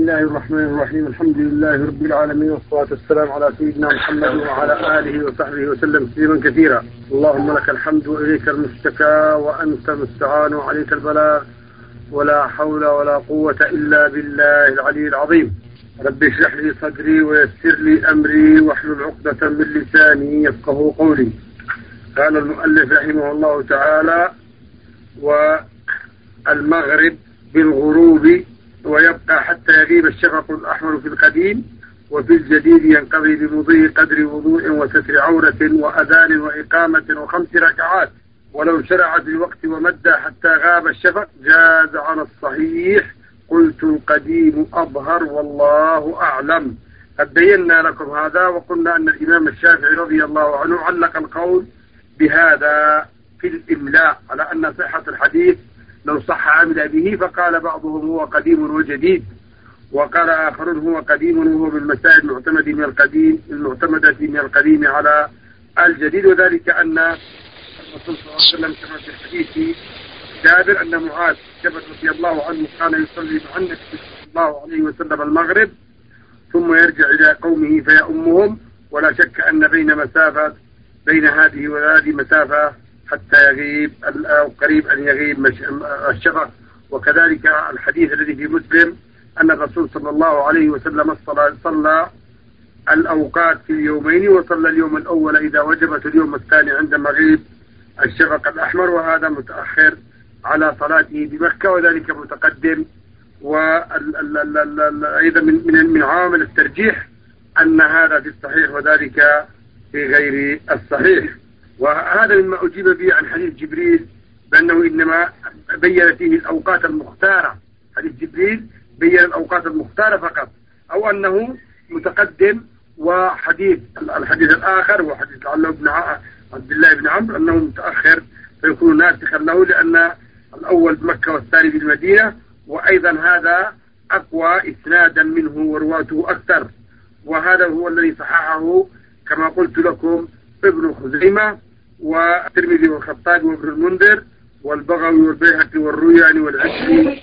الله الرحمن الرحيم. الحمد لله رب العالمين، والصلاة والسلام على سيدنا محمد وعلى آله وصحبه وسلم تسليما كثيرا. اللهم لك الحمد وإليك المشتكى وأنت المستعان وعليك البلاغ، ولا حول ولا قوة إلا بالله العلي العظيم. رب اشرح لي صدري ويسر لي أمري واحلل عقدة من لساني يفقهوا قولي. قال المؤلف رحمه الله تعالى: والمغرب بالغروب ويبقى حتى يغيب الشفق الأحمر في القديم، وفي الجديد ينقضي بمضي قدر وضوء وستر عورة وأذان وإقامة و5 ركعات، ولو شرع في الوقت ومد حتى غاب الشفق جاز على الصحيح. قلت القديم أظهر والله أعلم. قد بينا لكم هذا وقلنا أن الإمام الشافعي رضي الله عنه علق القول بهذا في الإملاء على أن صحة الحديث لو صح عمل به، فقال بعضهم هو قديم وجديد، وقال آخرون هو قديم وهو بالمسائل المعتمدة من القديم على الجديد. وذلك أن الرسول صلى الله عليه وسلم كما في حديث جابر أن معاذ جبل رضي الله عنه كان يصلي مع النبي صلى الله عليه وسلم المغرب ثم يرجع إلى قومه فيؤمهم، ولا شك أن بين هذه وهذه مسافة حتى يغيب أو قريب أن يغيب الشفق. وكذلك الحديث الذي في مسلم أن الرسول صلى الله عليه وسلم صلى الأوقات في اليومين، وصلى اليوم الأول إذا وجبت اليوم الثاني عند مغيب الشفق الأحمر، وهذا متأخر على صلاته بمكة، وذلك متقدم. وأيضا من عوامل الترجيح أن هذا في الصحيح وذلك في غير الصحيح. وهذا مما أجيب به عن حديث جبريل بأنه إنما بين فيه الأوقات المختارة. حديث جبريل بين الأوقات المختارة فقط، أو أنه متقدم. وحديث الحديث الآخر هو حديث عبد الله بن عمرو أنه متأخر فيكون ناسخا له، لأن الأول بمكة والثاني بالمدينة، وأيضا هذا أقوى إسنادا منه ورواته أكثر. وهذا هو الذي صححه كما قلت لكم ابن خزيمة والترمذي والخطابي وابن المنذر والبغوي والبيهقي والروياني والعشري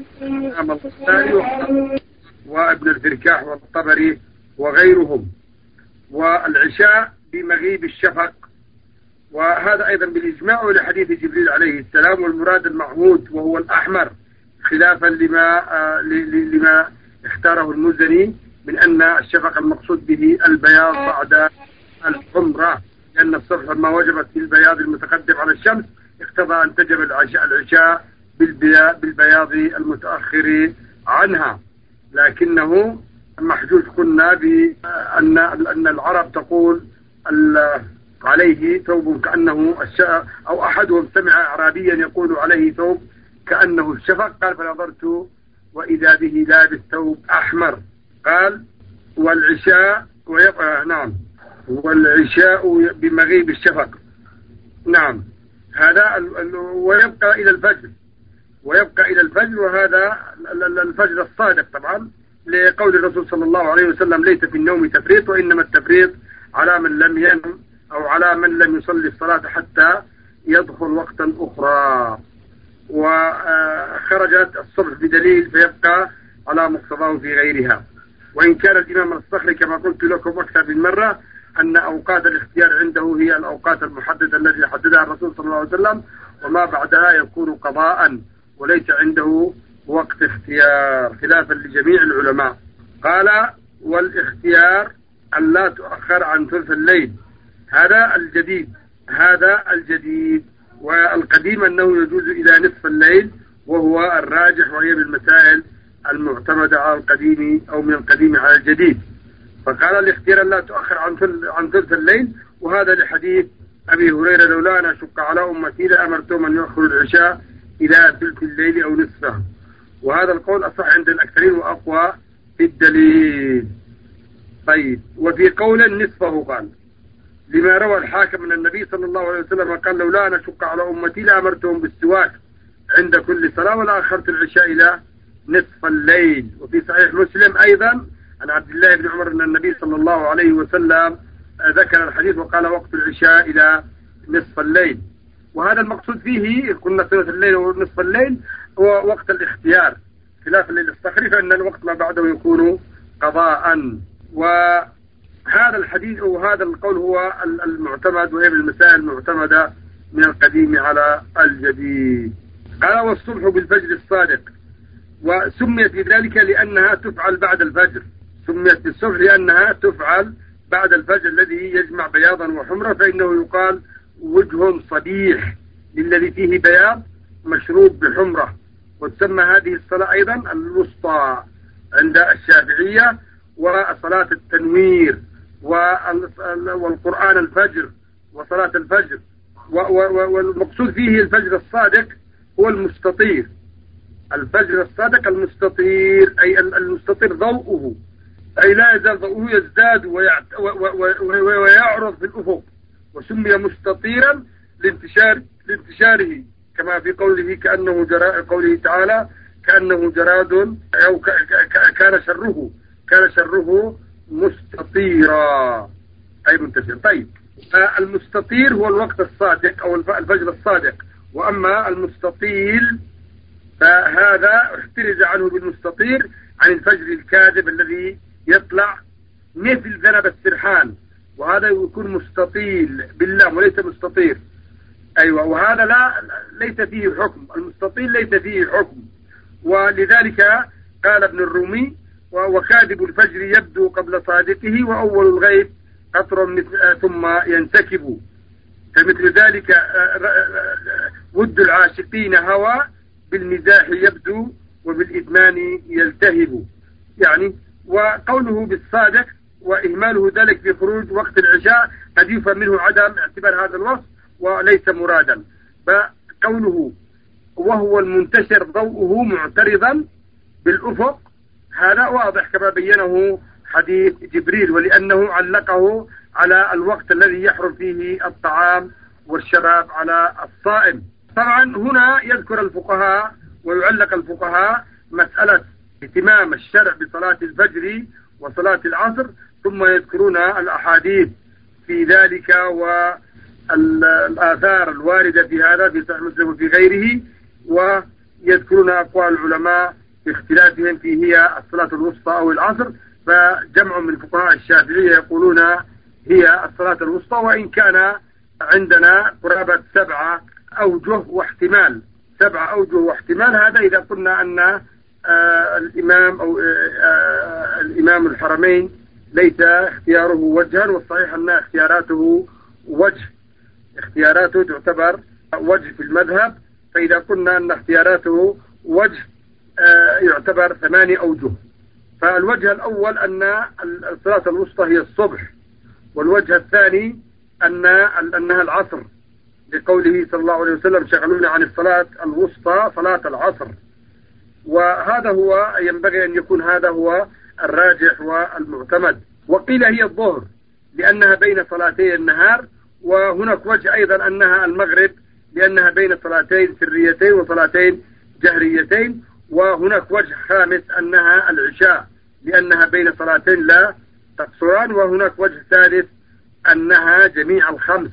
وابن الفركاح والطبري وغيرهم. والعشاء بمغيب الشفق، وهذا أيضا بالإجماع لحديث جبريل عليه السلام، والمراد المعهود وهو الأحمر، خلافا لما اختاره المزني من أن الشفق المقصود به البياض بعد الحمرة، لأن الصبح لما وجبت في البياض المتقدم على الشمس اقتضى أن تجب العشاء بالبياض المتأخر عنها. لكنه محجوج قلنا بأن العرب تقول عليه ثوب كأنه أو أحدهم سمع أعرابيا يقول عليه ثوب كأنه الشفق، قال فنظرت وإذا به لابس ثوب أحمر. قال والعشاء والعشاء بمغيب الشفق. نعم، هذا ويبقى إلى الفجر، وهذا الفجر الصادق طبعا، لقول الرسول صلى الله عليه وسلم: ليس في النوم تفريط، وإنما التفريط على من لم ينم أو على من لم يصلي الصلاة حتى يدخل وقتا أخرى. وخرجت الصبح بدليل فيبقى على مقتضاه في غيرها. وإن كان الإمام الصخري كما قلت لكم أكثر من مرة أن أوقات الاختيار عنده هي الأوقات المحددة التي حددها الرسول صلى الله عليه وسلم، وما بعدها يكون قضاء وليس عنده وقت اختيار، خلافا لجميع العلماء. قال: والاختيار أن لا تؤخر عن ثلث الليل، هذا الجديد. والقديم أنه يجوز إلى نصف الليل، وهو الراجح، وهي بالمسائل المعتمدة على القديم أو من القديم على الجديد. فقال الاختيار لا تؤخر عن ثلث الليل، وهذا لحديث أبي هريرة: لولا أن أشق على أمتي لأمرتهم أن يؤخروا العشاء إلى ثلث الليل أو نصفه. وهذا القول أصح عند الأكثرين وأقوى في الدليل. طيب، وفي قول نصفه قال لما روى الحاكم من النبي صلى الله عليه وسلم قال: لولا أن أشق على أمتي لأمرتهم بالسواك عند كل صلاة ولا أخرت العشاء إلى نصف الليل. وفي صحيح مسلم أيضا عن عبد الله بن عمر أن النبي صلى الله عليه وسلم ذكر الحديث وقال: وقت العشاء إلى نصف الليل. وهذا المقصود فيه قلنا ثلث الليل ونصف الليل هو وقت الاختيار، خلافا للصخري فإن الوقت ما بعده يكون قضاء. وهذا الحديث أو هذا القول هو المعتمد، وهي من المسائل المعتمدة من القديم على الجديد. قال والصبح بالفجر الصادق، وسميت بذلك لأنها تفعل بعد الفجر، سميت بالصبح لأنها تفعل بعد الفجر الذي يجمع بياضا وحمرة، فإنه يقال وجه صبيح للذي فيه بياض مشروب بحمرة. وتسمى هذه الصلاة أيضا الوسطى عند الشافعية، وصلاة التنوير والقرآن الفجر وصلاة الفجر. والمقصود فيه الفجر الصادق هو المستطير، الفجر الصادق المستطير، أي المستطير ضوءه، أي لا يزال ضوءه يزداد ويعرض في الأفق، وسمي مستطيرا لانتشاره، كما في قوله كأنه قوله تعالى كأنه جراد، أو كان شره مستطيرا أي منتشر. طيب، المستطير هو الوقت الصادق أو الفجر الصادق، وأما المستطيل فهذا احترز عنه بالمستطير عن الفجر الكاذب الذي يطلع مثل ذنب السرحان، وهذا يكون مستطيل بالله وليس مستطير. أيوة، وهذا ليس فيه حكم، المستطيل ليس فيه حكم. ولذلك قال ابن الرومي وكاذب الفجر يبدو قبل صادقه، وأول الغيب قطر ثم ينسكب، فمثل ذلك ود العاشقين هوى بالمزاح يبدو وبالإدمان يلتهب. يعني وقوله بالصادق وإهماله ذلك في خروج وقت العشاء قد يفهم منه عدم اعتبار هذا الوصف وليس مرادا. فقوله وهو المنتشر ضوءه معترضا بالأفق هذا واضح كما بينه حديث جبريل، ولأنه علقه على الوقت الذي يحرم فيه الطعام والشراب على الصائم. طبعا هنا يذكر الفقهاء ويعلق الفقهاء مسألة اهتمام الشرع بصلاة الفجر وصلاة العصر، ثم يذكرون الأحاديث في ذلك والآثار الواردة في هذا في صحيح مسلم وفي غيره، ويذكرون أقوال العلماء باختلافهم في هي الصلاة الوسطى أو العصر. فجمع من فقهاء الشافعية يقولون هي الصلاة الوسطى، وإن كان عندنا قرابة 7 أوجه واحتمال، 7 أوجه واحتمال. هذا إذا قلنا أن الإمام أو الإمام الحرمين ليس اختياره وجها، والصحيح أن اختياراته وجه، اختياراته تعتبر وجه في المذهب. فإذا قلنا أن اختياراته وجه يعتبر 8 أوجه. فالوجه الأول أن الصلاة الوسطى هي الصبح، والوجه الثاني أنها العصر، لقوله صلى الله عليه وسلم شغلونا عن الصلاة الوسطى صلاة العصر. وهذا هو ينبغي أن يكون هذا هو الراجح والمعتمد. وقيل هي الظهر لأنها بين صلاتي النهار، وهناك وجه أيضا أنها المغرب لأنها بين صلاتين سريتين وصلاتين جهريتين، وهناك وجه خامس أنها العشاء لأنها بين صلاتين لا تقصران، وهناك وجه ثالث أنها جميع الخمس،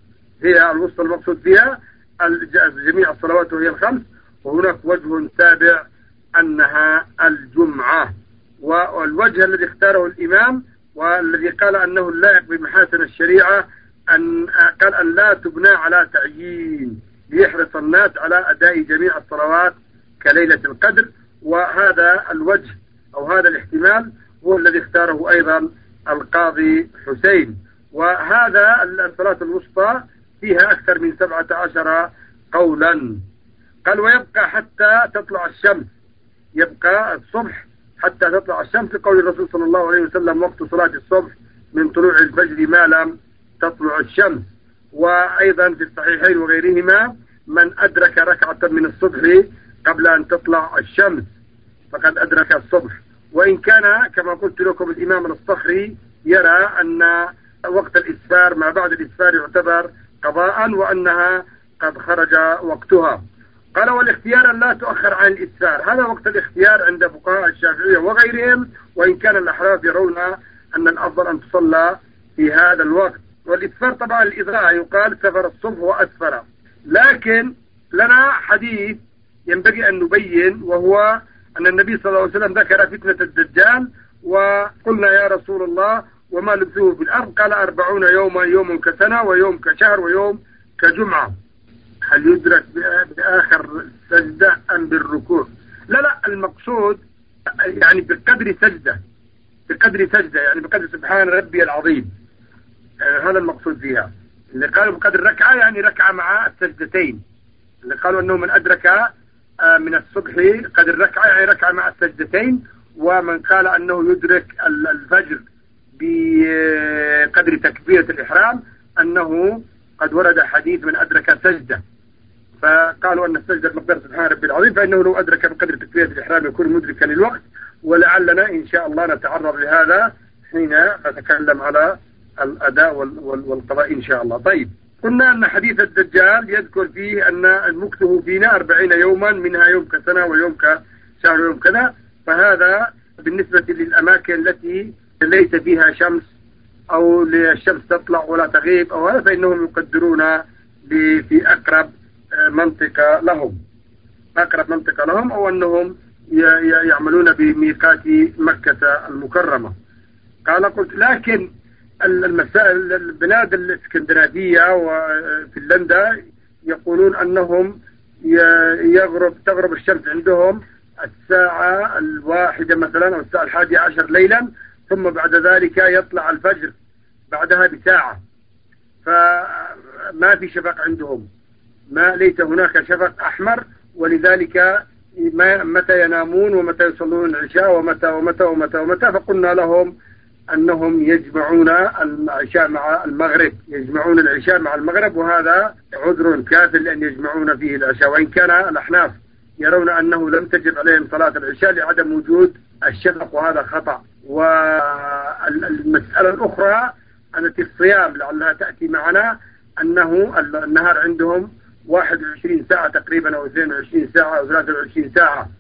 هي الوسطى المقصود بها جميع الصلوات وهي الخمس. وهناك وجه سابع أنها الجمعة. والوجه الذي اختاره الإمام والذي قال أنه اللائق بمحاسن الشريعة قال أن لا تبنى على تعيين، ليحرص الناس على أداء جميع الصلوات كليلة القدر. وهذا الوجه أو هذا الاحتمال هو الذي اختاره أيضا القاضي حسين. وهذا الصلاة الوسطى فيها أكثر من 17 قولا. قال ويبقى حتى تطلع الشمس، يبقى الصبح حتى تطلع الشمس، قول الرسول صلى الله عليه وسلم وقت صلاة الصبح من طلوع الفجر ما لم تطلع الشمس. وأيضا في الصحيحين وغيرهما من أدرك ركعة من الصبح قبل أن تطلع الشمس فقد أدرك الصبح. وإن كان كما قلت لكم الإمام الصخري يرى أن وقت الإسفار ما بعد الإسفار يعتبر قضاء، وأنها قد خرج وقتها. قال والاختيار لا تؤخر عن الإسفار، هذا وقت الاختيار عند فقهاء الشافعية وغيرهم، وإن كان الأحراف يرون أن الأفضل أن تصلى في هذا الوقت. والإسفار طبعا الإضاءة، يقال سفر الصبح وأسفر. لكن لنا حديث ينبغي أن نبين، وهو أن النبي صلى الله عليه وسلم ذكر فتنة الدجال، وقلنا يا رسول الله وما لبثوه في الأرض؟ قال 40 يوما، يوم كسنة ويوم كشهر ويوم كجمعة. هل يدرك بآخر سجدة أم بالركوع؟ لا، المقصود يعني بقدر سجدة، يعني بقدر سبحان ربي العظيم. هذا المقصود فيها. اللي قالوا بقدر ركعة يعني ركعة مع السجدتين. اللي قالوا أنه من أدرك من الصبح قدر ركعة يعني ركعة مع السجدتين. ومن قال أنه يدرك الفجر بقدر تكبيرة الإحرام أنه قد ورد حديث من أدرك سجدة، فقالوا أن السجدة بمقدار سبحان ربي العظيم، فإنه لو أدرك بقدر تكبيرة الإحرام يكون مدركا للوقت. ولعلنا إن شاء الله نتعرض لهذا حين نتكلم على الأداء والقضاء إن شاء الله. طيب، قلنا أن حديث الدجال يذكر فيه أن المكثه فينا 40 يوما، منها يوم كسنة ويوم كشهر ويوم كذا. فهذا بالنسبة للأماكن التي ليس فيها شمس أو الشمس تطلع ولا تغيب أو هذا، فإنهم يقدرون في أقرب منطقة لهم، أو أنهم يعملون بميقات مكة المكرمة. قلت لكن المسائل البلاد الاسكندنافية وفنلندا يقولون أنهم تغرب الشمس عندهم الساعة 1 مثلا أو الساعة 11 ليلا، ثم بعد ذلك يطلع الفجر بعدها بساعة، فما في شفق عندهم، ليس هناك شفق أحمر. ولذلك متى ينامون ومتى يصلون العشاء ومتى ومتى ومتى ومتى، فقلنا لهم أنهم يجمعون العشاء مع المغرب، وهذا عذر كاف لأن يجمعون فيه العشاء. وإن كان الأحناف يرون أنه لم تجب عليهم صلاة العشاء لعدم وجود الشفق، وهذا خطأ. والمسألة الأخرى التي الصيام لعلها تأتي معنا، أنه النهار عندهم 21 ساعة تقريبا أو 22 ساعة أو 23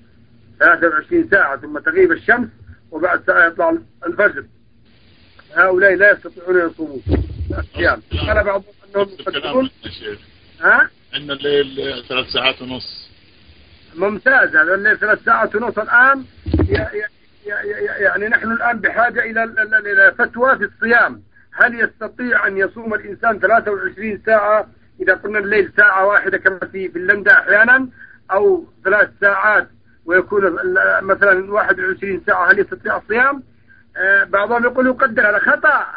ساعة ثم تغيب الشمس وبعد ساعة يطلع الفجر. هؤلاء لا يستطيعون يصومون الصيام. قال بعضهم أنهم يقدرون إن الليل 3 ساعات ونص. ممتاز، هذا الليل 3 ساعات ونص. الآن يعني نحن الآن بحاجة إلى فتوى في الصيام. هل يستطيع أن يصوم الإنسان 23 ساعة إذا قلنا الليل ساعة واحدة كما في فنلندا أحيانا، أو 3 ساعات ويكون مثلا 21 ساعة، هل يستطيع الصيام؟ بعضهم يقول يقدر. هذا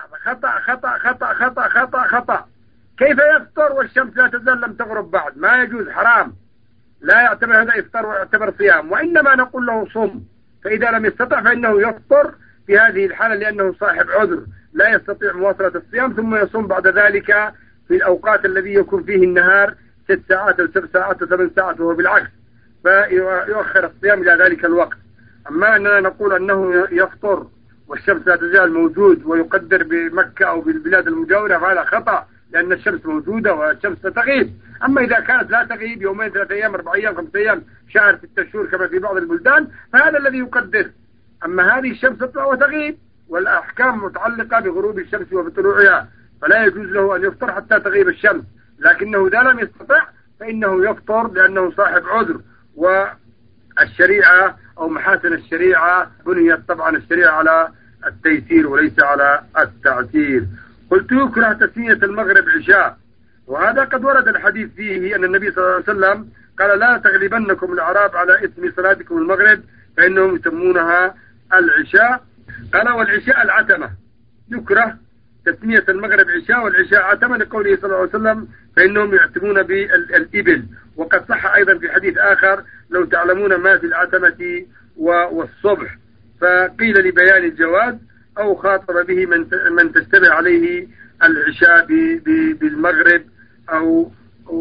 خطأ. كيف يفطر والشمس لا تزال لم تغرب بعد؟ ما يجوز، حرام، لا يعتبر هذا إفطار ويعتبر صيام. وإنما نقول له صم، فإذا لم يستطع فإنه يفطر في هذه الحالة لأنه صاحب عذر لا يستطيع مواصلة الصيام، ثم يصوم بعد ذلك في الأوقات الذي يكون فيه النهار 6 ساعات أو 7 ساعات أو 8 ساعات، وهو بالعكس، فيؤخر الصيام إلى ذلك الوقت. أما أننا نقول أنه يفطر والشمس لا تزال موجود ويقدر بمكة أو بالبلاد المجاورة، فهذا خطأ، لأن الشمس موجودة والشمس تغيب. أما إذا كانت لا تغيب 2 3 أيام 4 أيام 5 أيام شهر 6 شهور كما في بعض البلدان، فهذا الذي يقدر. أما هذه الشمس تطلع وتغيب، والأحكام متعلقة بغروب الشمس وبطلوعها، فلا يجوز له أن يفطر حتى تغيب الشمس. لكنه إذا لم يستطع فإنه يفطر لأنه صاحب عذر. والشريعة أو محاسن الشريعة بنيت طبعا الشريعة على التيسير وليس على التعسير. قلت يكره تسمية المغرب عشاء، وهذا قد ورد الحديث فيه أن النبي صلى الله عليه وسلم قال لا تغلبنكم الأعراب على اسم صلاتكم المغرب فإنهم يسمونها العشاء. قال والعشاء العتمة، يكره تسمية المغرب عشاء والعشاء عتمة لقوله صلى الله عليه وسلم فإنهم يعتمون بالإبل. وقد صح أيضا في حديث آخر لو تعلمون ما في العتمة والصبح، فقيل لبيان الجواز أو خاطر به من تشتبه عليه العشاء بالمغرب، أو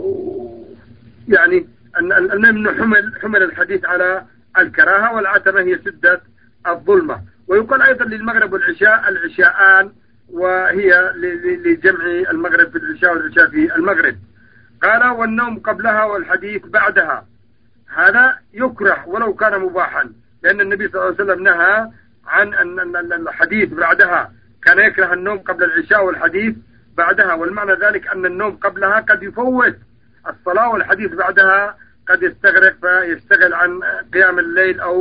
يعني أنه حمل الحديث على الكراهة، والعتمة هي شدة الظلمة. ويقال أيضا للمغرب والعشاء العشاءان، وهي لجمع المغرب في العشاء والعشاء في المغرب. قال والنوم قبلها والحديث بعدها، هذا يكره ولو كان مباحا، لأن النبي صلى الله عليه وسلم نهى عن أن الحديث بعدها، كان يكره النوم قبل العشاء والحديث بعدها. والمعنى ذلك أن النوم قبلها قد يفوت الصلاة، والحديث بعدها قد يستغرق فيشتغل عن قيام الليل أو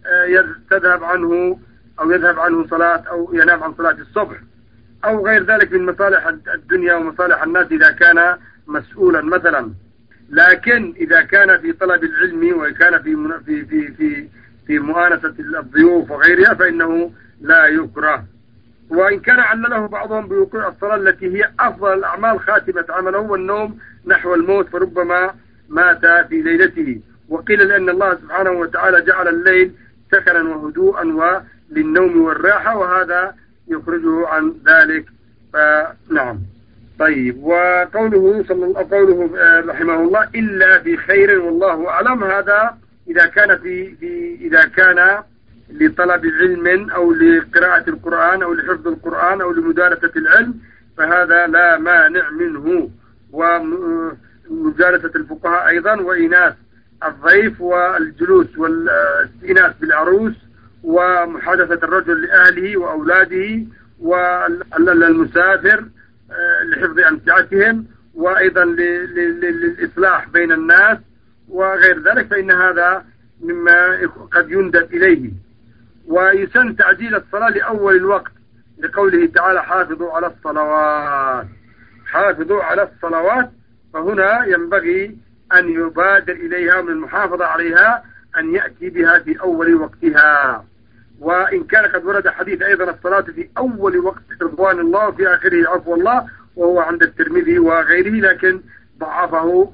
تذهب عنه أو يذهب عنه صلاة أو ينام عن صلاة الصبح أو غير ذلك من مصالح الدنيا ومصالح الناس إذا كان مسؤولا مثلا. لكن إذا كان في طلب العلم وكان في مؤانسة الضيوف وغيرها فإنه لا يكره. وإن كان علله بعضهم بوقوع الصلاة التي هي أفضل الأعمال خاتمة عمله والنوم نحو الموت فربما مات في ليلته. وقيل لأن الله سبحانه وتعالى جعل الليل سكنا وهدوءا وللنوم والراحة وهذا يخرجه عن ذلك. فنعم. طيب. وقوله قوله رحمه الله إلا في خير والله أعلم، هذا إذا كان لطلب علم أو لقراءة القرآن أو لحفظ القرآن أو لمدارسة العلم فهذا لا مانع منه. ومجالسة الفقهاء أيضا وإناس الضيف والجلوس والاستئناس بالعروس ومحادثة الرجل لأهله وأولاده والمسافر لحفظ أمتعتهم وأيضا للإصلاح بين الناس وغير ذلك فإن هذا مما قد يندب إليه. ويسن تعجيل الصلاة لأول الوقت لقوله تعالى حافظوا على الصلوات. حافظوا على الصلوات، فهنا ينبغي أن يبادر إليها من المحافظة عليها أن يأتي بها في أول وقتها. وإن كان قد ورد حديث أيضا الصلاة في أول وقت رضوان الله وفي آخره عفو الله وهو عند الترمذي وغيره، لكن ضعفه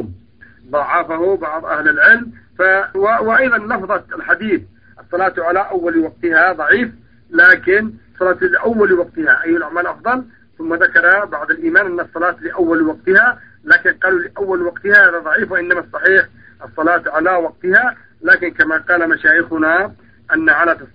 بعض أهل العلم. وأيضا لفظة الحديث الصلاة على أول وقتها ضعيف، لكن صلاة لأول وقتها أي الأعمال أفضل. ثم ذكر بعد الإيمان أن الصلاة لأول وقتها، لكن قالوا لأول وقتها هذا ضعيف، وإنما الصحيح الصلاة على وقتها. لكن كما قال مشايخنا أن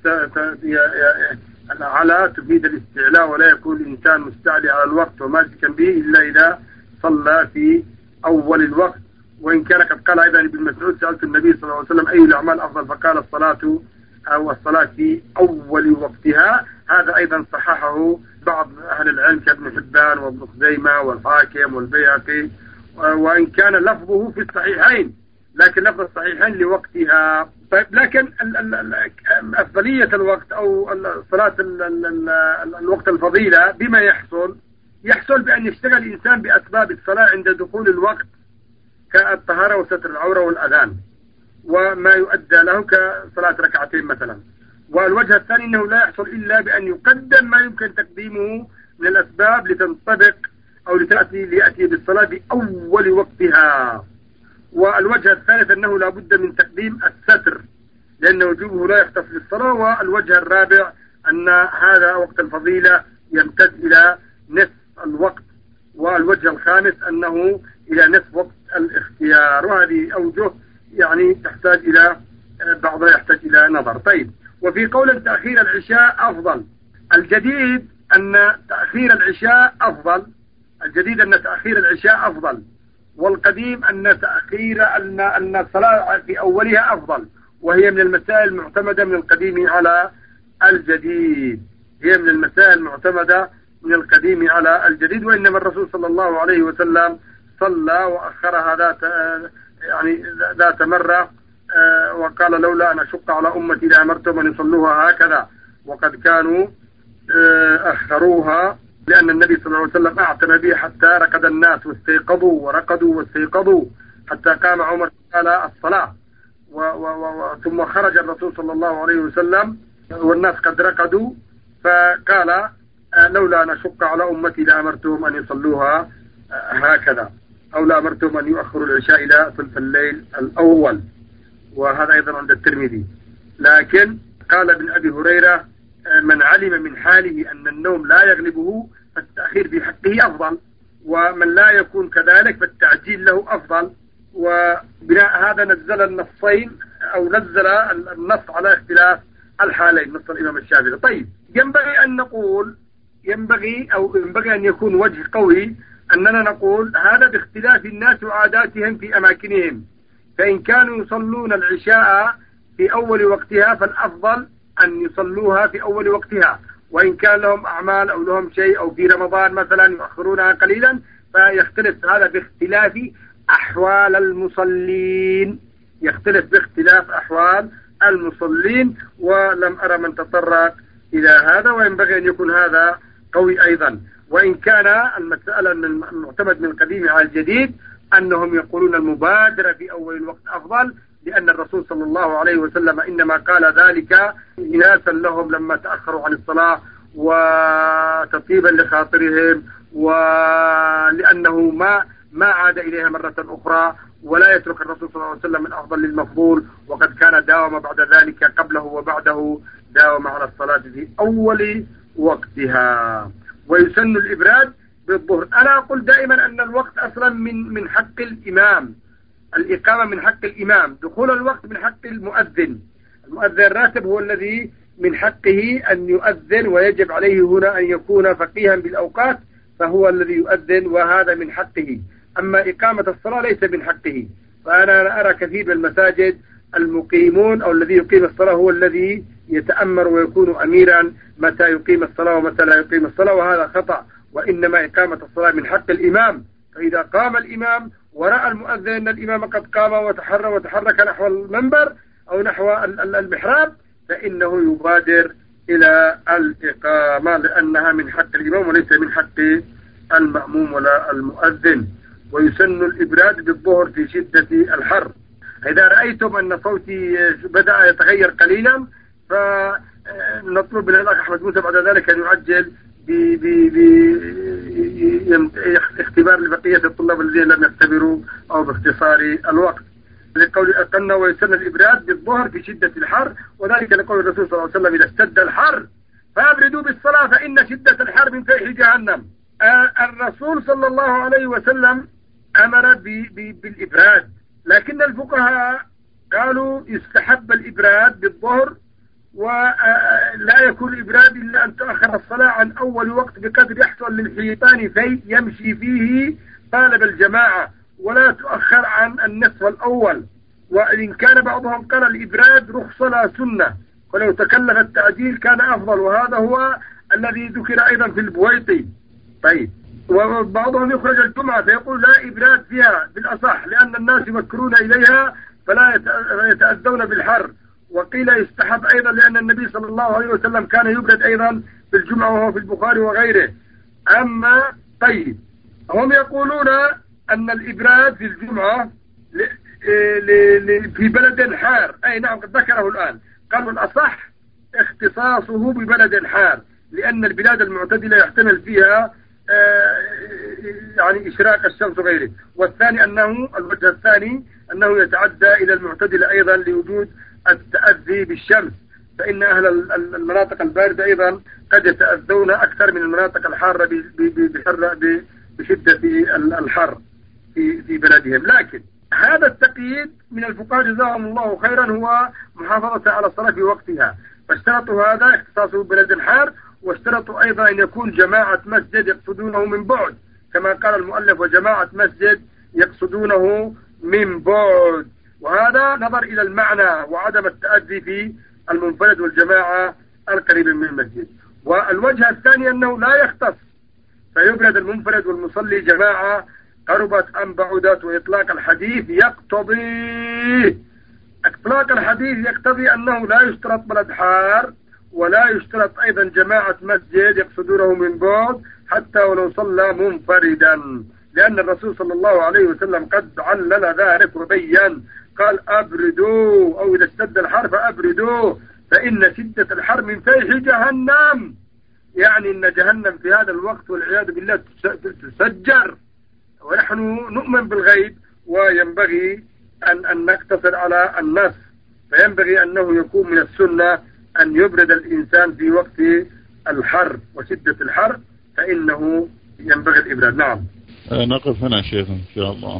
على تفيد الاستعلاء ولا يكون الإنسان مستعلي على الوقت وماسكا به إلا إذا صلى في أول الوقت. وإن كان قد قال أيضا ابن مسعود سألت النبي صلى الله عليه وسلم أي الأعمال أفضل فقال الصلاة في أول وقتها. هذا أيضا صححه بعض أهل العلم كابن حبان وابن خزيمة والحاكم والبيهقي، وإن كان لفظه في الصحيحين، لكن لفظ الصحيحين لوقتها. طيب، لكن أفضلية الوقت أو صلاة الوقت الفضيلة بما يحصل بأن يشتغل الإنسان بأسباب الصلاة عند دخول الوقت كالطهارة وستر العورة والأذان وما يؤدى له كصلاة ركعتين مثلا. والوجه الثاني أنه لا يحصل إلا بأن يقدم ما يمكن تقديمه من الأسباب لتنطبق أو ليأتي بالصلاة بأول وقتها. والوجه الثالث أنه لا بد من تقديم الستر لأن وجوبه لا يختص بالصلاة. والوجه الرابع أن هذا وقت الفضيلة يمتد إلى نصف الوقت. والوجه الخامس أنه إلى نصف وقت الاختيار. وهذه أوجه يعني تحتاج إلى بعضها يحتاج إلى نظر. طيب. وفي قول تأخير العشاء أفضل. الجديد أن تأخير العشاء أفضل. والقديم أن الصلاة في أولها أفضل، وهي من المسائل المعتمدة من القديم على الجديد. وإنما الرسول صلى الله عليه وسلم صلى وأخرها ذات مرة وقال لولا أن أشق على أمتي لأمرتهم أن يصلوها هكذا، وقد كانوا أخروها لأن النبي صلى الله عليه وسلم أعتنى به حتى رقد الناس واستيقظوا ورقدوا واستيقظوا حتى قام عمر قال الصلاة. ثم خرج الرسول صلى الله عليه وسلم والناس قد رقدوا فقال لولا أن أشق على أمتي لأمرتهم أن يصلوها هكذا، أو لأمرتهم أن يؤخروا العشاء إلى ثلث الليل الأول. وهذا أيضا عند الترمذي. لكن قال ابن أبي هريرة من علم من حاله أن النوم لا يغلبه فالتأخير في حقه أفضل، ومن لا يكون كذلك فالتعجيل له أفضل. وبناء هذا نزل النصين أو نزل النص على اختلاف الحالين، نص الإمام الشافعي. طيب، ينبغي أن يكون وجه قوي أننا نقول هذا باختلاف الناس وعاداتهم في أماكنهم. فإن كانوا يصلون العشاء في أول وقتها فالأفضل أن يصلوها في أول وقتها، وإن كان لهم أعمال أو لهم شيء أو في رمضان مثلا يؤخرونها قليلا فيختلف هذا باختلاف أحوال المصلين. المصلين، ولم أرى من تطرق إلى هذا، وينبغي أن يكون هذا قوي أيضا. وإن كان المسألة المعتمد من القديم على الجديد أنهم يقولون المبادرة في أول الوقت أفضل، لأن الرسول صلى الله عليه وسلم إنما قال ذلك إناسا لهم لما تأخروا عن الصلاة وتطيبا لخاطرهم، ولأنه ما عاد إليها مرة أخرى، ولا يترك الرسول صلى الله عليه وسلم من أفضل للمفضول، وقد كان داوم بعد ذلك قبله وبعده داوم على الصلاة في أول وقتها. ويسن الإبراد بالظهر. أنا أقول دائما أن الوقت أصلا من حق الإمام، الإقامة من حق الإمام، دخول الوقت من حق المؤذن. المؤذن الراتب هو الذي من حقه أن يؤذن، ويجب عليه هنا أن يكون فقيها بالأوقات، فهو الذي يؤذن وهذا من حقه. أما إقامة الصلاة ليس من حقه. فأنا أرى كثير من المساجد المقيمون أو الذي يقيم الصلاة هو الذي يتأمر ويكون أميرا متى يقيم الصلاة ومتى لا يقيم الصلاة، وهذا خطأ. وإنما إقامة الصلاة من حق الإمام. فإذا قام الإمام ورأى المؤذن أن الإمام قد قام وتحرك نحو المنبر أو نحو المحراب، فإنه يبادر إلى الإقامة، لأنها من حق الإمام وليس من حق المأموم ولا المؤذن. ويسن الإبراد بالظهر في شدة الحر. إذا رأيتم أن صوتي بدأ يتغير قليلا فنطلب من الأخ أحمد موسى بعد ذلك أن يعجل باختبار لبقية الطلاب الذين لم يختبروا أو باختصار الوقت. لقول أقلنا ويسن الإبراد بالظهر في شدة الحر، وذلك لقول الرسول صلى الله عليه وسلم إذا اشتد الحر فأبردوا بالصلاة فإن شدة الحر من فيح جهنم. الرسول صلى الله عليه وسلم أمر بالإبراد، لكن الفقهاء قالوا يستحب الإبراد بالظهر، ولا يكون الإبراد إلا أن تأخر الصلاة عن أول وقت بقدر يحصل للحيطان في يمشي فيه طالب الجماعة، ولا تؤخر عن النصف الأول. وإن كان بعضهم قال الإبراد رخصة لا سنة، ولو تكلف التعجيل كان أفضل، وهذا هو الذي ذكر أيضا في البويطي. طيب، وبعضهم يخرج الجمعة فيقول لا إبراد فيها بالأصح لأن الناس يمكرون إليها فلا يتأذون بالحر. وقيل يستحب أيضا لأن النبي صلى الله عليه وسلم كان يبرد أيضا في الجمعة وهو في البخاري وغيره. أما طيب، هم يقولون أن الإبراد في الجمعة في بلد حار، أي نعم قد ذكره الآن. قالوا الأصح اختصاصه ببلد حار، لأن البلاد المعتدلة يحتمل فيها يعني إشراق الشمس وغيره. والثاني أنه الوجه الثاني أنه يتعدى إلى المعتدلة أيضا لوجود التأذي بالشمس، فإن أهل المناطق الباردة أيضا قد يتأذون أكثر من المناطق الحارة بشدة الحر في بلدهم. لكن هذا التقييد من الفقهاء جزاهم الله خيرا هو محافظة على الصلاة في وقتها، فاشترطوا هذا اختصاصه ببلد حار، واشترطوا أيضا أن يكون جماعة مسجد يقصدونه من بعد، كما قال المؤلف وجماعة مسجد يقصدونه من بعد، وهذا نظر إلى المعنى وعدم التأذي في المنفرد والجماعة القريب من المسجد. والوجه الثاني أنه لا يختص، فيبرد المنفرد والمصلي جماعة قربت أم بعدت. وإطلاق الحديث يقتضي أنه لا يشترط بلد حار، ولا يشترط أيضا جماعة مسجد يقصدونه من بعد حتى ولو صلى منفردا، لأن الرسول صلى الله عليه وسلم قد علل ذلك وبين، قال أبردوا، أو إذا اشتد الحر فأبردوا فإن شدة الحر من فيح جهنم، يعني أن جهنم في هذا الوقت والعياذ بالله تسجر. ونحن نؤمن بالغيب، وينبغي أن نقتصر على النص، فينبغي أنه يكون من السنة أن يبرد الإنسان في وقت الحر وشدة الحر، فإنه ينبغي الإبراد. نعم، نقف هنا شيخ إن شاء الله.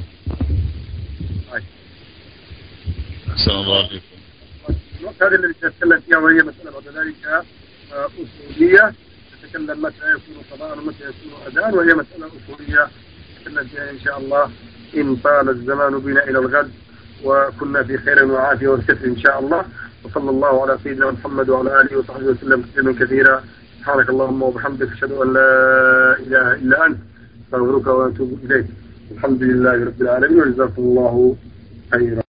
أحسن الله عليكم. هذه التي نتكلم فيها وهي مسألة بعد ذلك أصولية، نتكلم متى يكون قضاء ومتى يكون أذان، وهي مسألة أصولية نتكلم فيها إن شاء الله إن طال الزمان بنا إلى الغد وكنا في خير وعافية وستر إن شاء الله. وصلى الله على سيدنا محمد وعلى آله وصحبه وسلم تسليما كثيرا. سبحانك اللهم وبحمدك، أشهد أن لا إله إلا أنت، أستغفرك وأتوب إليك. الحمد لله رب العالمين، وجزاكم الله خيرا.